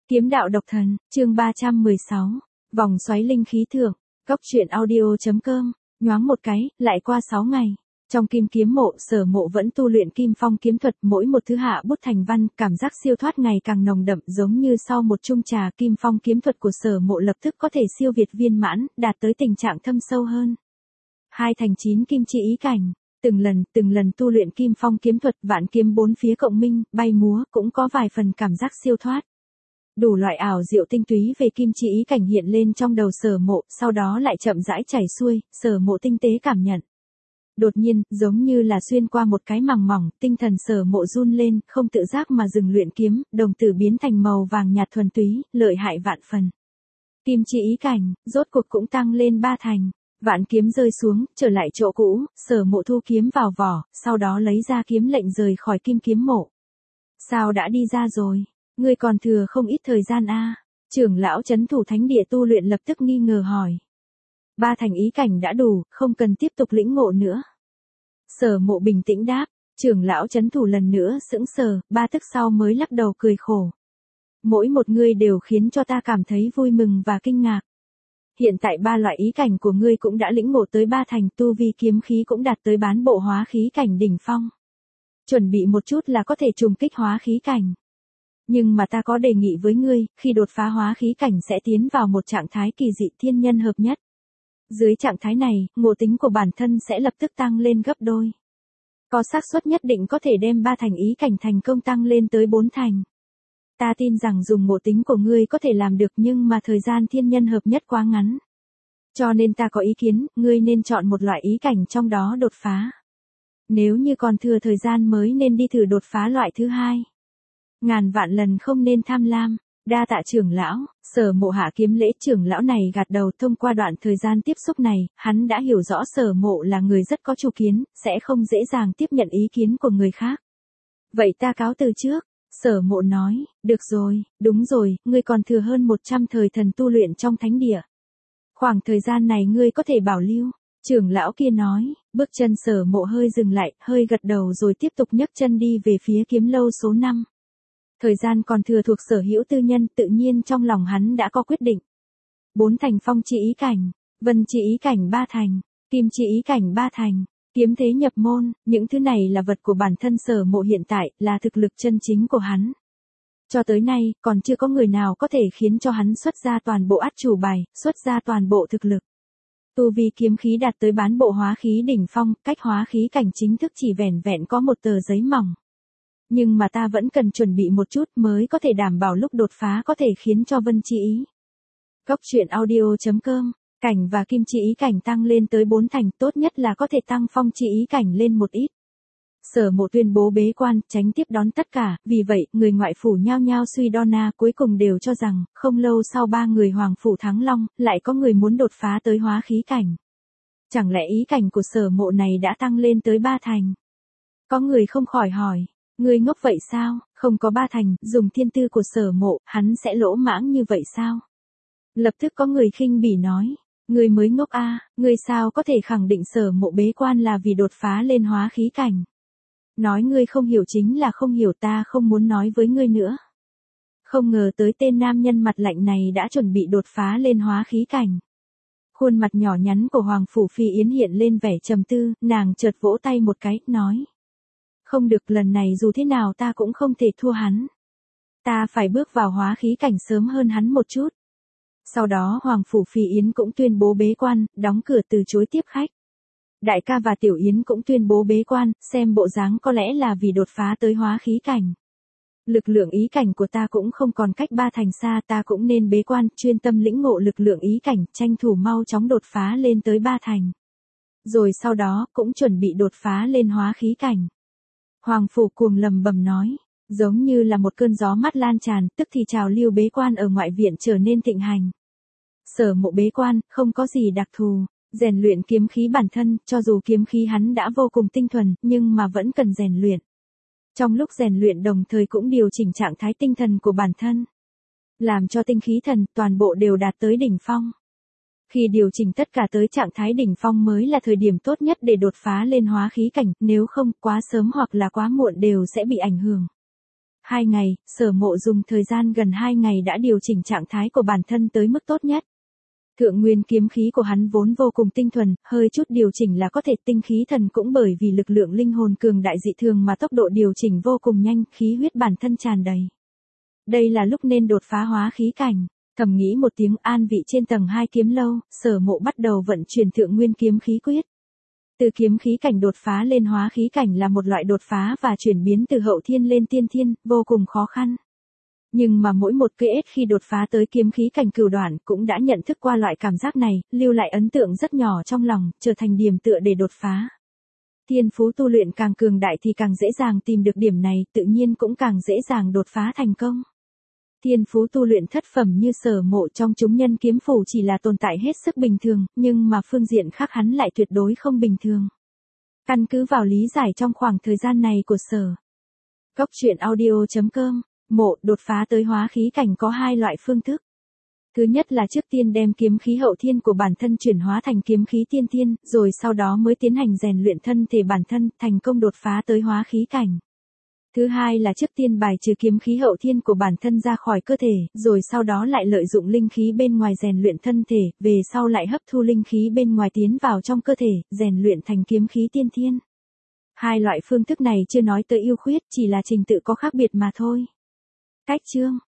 Kiếm đạo độc thần, chương 316. Vòng xoáy linh khí thượng. Cốc truyện audio.com. Nhoáng một cái, lại qua 6 ngày. Trong kim kiếm mộ, Sở Mộ vẫn tu luyện kim phong kiếm thuật, mỗi một thứ hạ bút thành văn, cảm giác siêu thoát ngày càng nồng đậm, giống như sau một chung trà kim phong kiếm thuật của Sở Mộ lập tức có thể siêu việt viên mãn, đạt tới tình trạng thâm sâu hơn. 2 thành 9 kim chi ý cảnh. Từng lần tu luyện kim phong kiếm thuật, vạn kiếm bốn phía cộng minh, bay múa, cũng có vài phần cảm giác siêu thoát. Đủ loại ảo diệu tinh túy về kim chi ý cảnh hiện lên trong đầu Sở Mộ, sau đó lại chậm rãi chảy xuôi, Sở Mộ tinh tế cảm nhận. Đột nhiên, giống như là xuyên qua một cái màng mỏng, tinh thần Sở Mộ run lên, không tự giác mà dừng luyện kiếm, đồng tử biến thành màu vàng nhạt thuần túy, lợi hại vạn phần. Kim chi ý cảnh, rốt cuộc cũng tăng lên 3 thành. Vạn kiếm rơi xuống, trở lại chỗ cũ, Sở Mộ thu kiếm vào vỏ, sau đó lấy ra kiếm lệnh rời khỏi kim kiếm mộ. Sao đã đi ra rồi? Ngươi còn thừa không ít thời gian a? Trưởng lão trấn thủ thánh địa tu luyện lập tức nghi ngờ hỏi. 3 thành ý cảnh đã đủ, không cần tiếp tục lĩnh ngộ nữa. Sở Mộ bình tĩnh đáp, trưởng lão trấn thủ lần nữa sững sờ, 3 tức sau mới lắc đầu cười khổ. Mỗi một ngươi đều khiến cho ta cảm thấy vui mừng và kinh ngạc. Hiện tại 3 loại ý cảnh của ngươi cũng đã lĩnh ngộ tới 3 thành, tu vi kiếm khí cũng đạt tới bán bộ hóa khí cảnh đỉnh phong. Chuẩn bị một chút là có thể trùng kích hóa khí cảnh. Nhưng mà ta có đề nghị với ngươi, khi đột phá hóa khí cảnh sẽ tiến vào một trạng thái kỳ dị thiên nhân hợp nhất. Dưới trạng thái này, ngộ tính của bản thân sẽ lập tức tăng lên gấp đôi. Có xác suất nhất định có thể đem 3 thành ý cảnh thành công tăng lên tới 4 thành. Ta tin rằng dùng ngộ tính của ngươi có thể làm được, nhưng mà thời gian thiên nhân hợp nhất quá ngắn. Cho nên ta có ý kiến, ngươi nên chọn một loại ý cảnh trong đó đột phá. Nếu như còn thừa thời gian mới nên đi thử đột phá loại thứ 2. Ngàn vạn lần không nên tham lam. Đa tạ trưởng lão. Sở Mộ hạ kiếm lễ, trưởng lão này gật đầu. Thông qua đoạn thời gian tiếp xúc này, hắn đã hiểu rõ Sở Mộ là người rất có chủ kiến, sẽ không dễ dàng tiếp nhận ý kiến của người khác. Vậy ta cáo từ trước. Sở Mộ nói, được rồi, đúng rồi, ngươi còn thừa hơn 100 thời thần tu luyện trong thánh địa. Khoảng thời gian này ngươi có thể bảo lưu. Trưởng lão kia nói, bước chân Sở Mộ hơi dừng lại, hơi gật đầu rồi tiếp tục nhấc chân đi về phía kiếm lâu số 5. Thời gian còn thừa thuộc sở hữu tư nhân, tự nhiên trong lòng hắn đã có quyết định. 4 thành phong chi ý cảnh, vân chi ý cảnh 3 thành, kim chi ý cảnh 3 thành, kiếm thế nhập môn, những thứ này là vật của bản thân Sở Mộ hiện tại, là thực lực chân chính của hắn. Cho tới nay, còn chưa có người nào có thể khiến cho hắn xuất ra toàn bộ át chủ bài, xuất ra toàn bộ thực lực. Tu vi kiếm khí đạt tới bán bộ hóa khí đỉnh phong, cách hóa khí cảnh chính thức chỉ vẻn vẹn có một tờ giấy mỏng. Nhưng mà ta vẫn cần chuẩn bị một chút mới có thể đảm bảo lúc đột phá có thể khiến cho vân chi ý. Cốc truyện audio.com. Cảnh và kim chi ý cảnh tăng lên tới 4 thành, tốt nhất là có thể tăng phong chi ý cảnh lên một ít. Sở Mộ tuyên bố bế quan, tránh tiếp đón tất cả, vì vậy, người ngoại phủ nhao nhao suy đo na, cuối cùng đều cho rằng, không lâu sau 3 người hoàng phủ Thắng Long, lại có người muốn đột phá tới hóa khí cảnh. Chẳng lẽ ý cảnh của Sở Mộ này đã tăng lên tới 3 thành? Có người không khỏi hỏi, ngươi ngốc vậy sao, không có 3 thành, dùng thiên tư của Sở Mộ, hắn sẽ lỗ mãng như vậy sao? Lập tức có người khinh bỉ nói, ngươi mới ngốc a, ngươi sao có thể khẳng định Sở Mộ bế quan là vì đột phá lên hóa khí cảnh? Nói ngươi không hiểu chính là không hiểu, ta không muốn nói với ngươi nữa. Không ngờ tới tên nam nhân mặt lạnh này đã chuẩn bị đột phá lên hóa khí cảnh. Khuôn mặt nhỏ nhắn của Hoàng Phủ Phi Yến hiện lên vẻ trầm tư, nàng chợt vỗ tay một cái, nói. Không được, lần này dù thế nào ta cũng không thể thua hắn. Ta phải bước vào hóa khí cảnh sớm hơn hắn một chút. Sau đó Hoàng Phủ Phi Yến cũng tuyên bố bế quan, đóng cửa từ chối tiếp khách. Đại ca và Tiểu Yến cũng tuyên bố bế quan, xem bộ dáng có lẽ là vì đột phá tới hóa khí cảnh. Lực lượng ý cảnh của ta cũng không còn cách 3 thành xa, ta cũng nên bế quan, chuyên tâm lĩnh ngộ lực lượng ý cảnh, tranh thủ mau chóng đột phá lên tới 3 thành. Rồi sau đó, cũng chuẩn bị đột phá lên hóa khí cảnh. Hoàng Phủ cuồng lầm bầm nói, giống như là một cơn gió mát lan tràn, tức thì trào lưu bế quan ở ngoại viện trở nên thịnh hành. Sở Mộ bế quan, không có gì đặc thù. Rèn luyện kiếm khí bản thân, cho dù kiếm khí hắn đã vô cùng tinh thuần, nhưng mà vẫn cần rèn luyện. Trong lúc rèn luyện đồng thời cũng điều chỉnh trạng thái tinh thần của bản thân. Làm cho tinh khí thần, toàn bộ đều đạt tới đỉnh phong. Khi điều chỉnh tất cả tới trạng thái đỉnh phong mới là thời điểm tốt nhất để đột phá lên hóa khí cảnh, nếu không, quá sớm hoặc là quá muộn đều sẽ bị ảnh hưởng. 2 ngày, Sở Mộ dùng thời gian gần 2 ngày đã điều chỉnh trạng thái của bản thân tới mức tốt nhất. Thượng nguyên kiếm khí của hắn vốn vô cùng tinh thuần, hơi chút điều chỉnh là có thể tinh khí thần cũng bởi vì lực lượng linh hồn cường đại dị thường mà tốc độ điều chỉnh vô cùng nhanh, khí huyết bản thân tràn đầy. Đây là lúc nên đột phá hóa khí cảnh. Thầm nghĩ một tiếng an vị trên tầng 2 kiếm lâu, Sở Mộ bắt đầu vận chuyển thượng nguyên kiếm khí quyết. Từ kiếm khí cảnh đột phá lên hóa khí cảnh là một loại đột phá và chuyển biến từ hậu thiên lên tiên thiên, vô cùng khó khăn. Nhưng mà mỗi một KS khi đột phá tới kiếm khí cảnh cửu đoạn cũng đã nhận thức qua loại cảm giác này, lưu lại ấn tượng rất nhỏ trong lòng, trở thành điểm tựa để đột phá. Thiên phú tu luyện càng cường đại thì càng dễ dàng tìm được điểm này, tự nhiên cũng càng dễ dàng đột phá thành công. Thiên phú tu luyện thất phẩm như Sở Mộ trong chúng nhân kiếm phủ chỉ là tồn tại hết sức bình thường, nhưng mà phương diện khác hắn lại tuyệt đối không bình thường. Căn cứ vào lý giải trong khoảng thời gian này của Sở Cốc truyện audio.com, Mộ đột phá tới hóa khí cảnh có 2 loại phương thức. Thứ nhất là trước tiên đem kiếm khí hậu thiên của bản thân chuyển hóa thành kiếm khí tiên thiên, rồi sau đó mới tiến hành rèn luyện thân thể bản thân, thành công đột phá tới hóa khí cảnh. Thứ hai là trước tiên bài trừ kiếm khí hậu thiên của bản thân ra khỏi cơ thể, rồi sau đó lại lợi dụng linh khí bên ngoài rèn luyện thân thể, về sau lại hấp thu linh khí bên ngoài tiến vào trong cơ thể, rèn luyện thành kiếm khí tiên thiên. 2 loại phương thức này chưa nói tới ưu khuyết, chỉ là trình tự có khác biệt mà thôi. Cách chương